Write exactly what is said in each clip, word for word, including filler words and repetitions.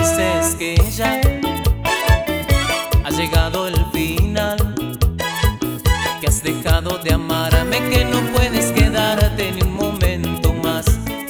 dices que ya ha llegado el final, que has dejado de amarme, que no puedes quedarte ni un momento más.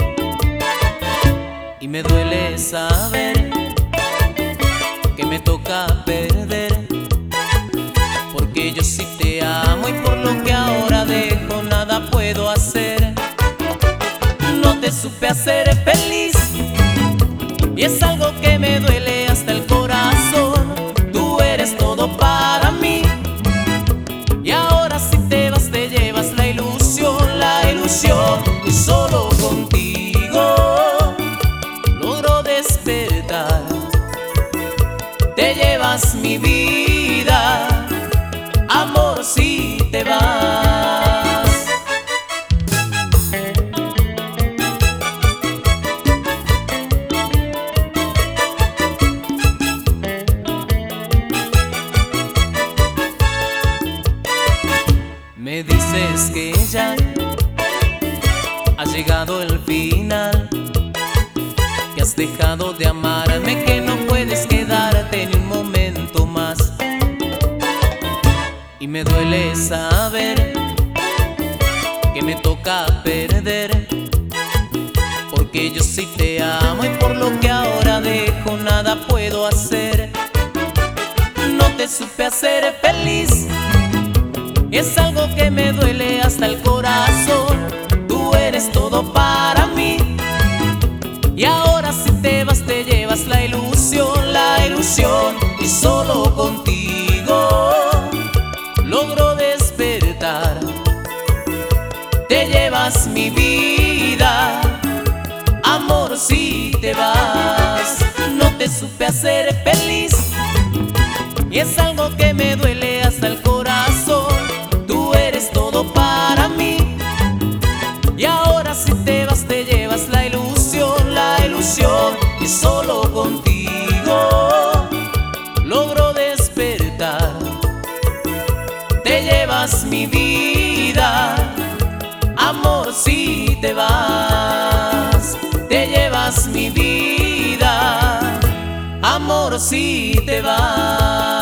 Y me duele saber que me toca perder, porque yo sí te amo y por lo que ahora dejo nada puedo hacer. No te supe hacer feliz y es algo que me duele hasta el corazón. Tú eres todo para mí y ahora si te vas te llevas la ilusión, la ilusión. Y solo contigo logro despertar. Te llevas mi vida, amor, si te vas. Me dices que ya ha llegado el final, que has dejado de amarme, que no puedes quedarte ni un momento más. Y me duele saber que me toca perder, porque yo sí te amo y por lo que ahora dejo nada puedo hacer. No te supe hacer feliz y es algo que me duele hasta el corazón. Tú eres todo para mí y ahora si te vas te llevas la ilusión, la ilusión. Y solo contigo logro despertar. Te llevas mi vida, amor, si te vas. No te supe hacer feliz y es algo que me duele hasta el corazón. Tú eres todo para mí y ahora si te vas te llevas la ilusión, la ilusión. Y solo contigo logro despertar. Te llevas mi vida, amor, si te vas. Te llevas mi vida, amor, si te vas.